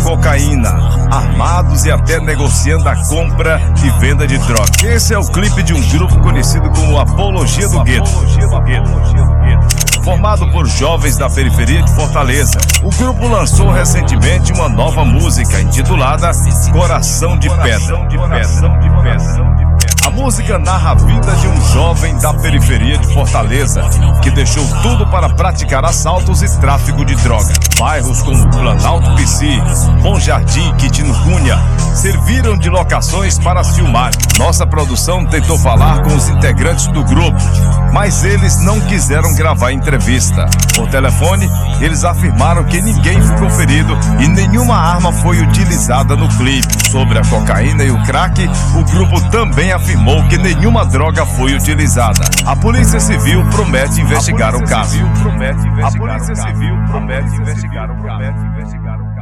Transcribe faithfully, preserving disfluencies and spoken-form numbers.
cocaína, armados e até negociando a compra e venda de droga. Esse é o clipe de um grupo conhecido como Apologia do Gueto. Formado por jovens da periferia de Fortaleza, o grupo lançou recentemente uma nova música intitulada Coração de Pedra. A música narra a vida de um jovem da periferia de Fortaleza que deixou tudo para praticar assaltos e tráfico de droga. Bairros como Planalto Pici, Bom Jardim e Quitino Cunha serviram de locações para as filmagens. Nossa produção tentou falar com os integrantes do grupo, mas eles não quiseram gravar entrevista. Por telefone, eles afirmaram que ninguém ficou ferido e nenhuma arma foi utilizada no clipe. Sobre a cocaína e o crack, o grupo também afirmou que nenhuma droga foi utilizada. A Polícia Civil promete investigar o caso. A Polícia Civil promete investigar o caso.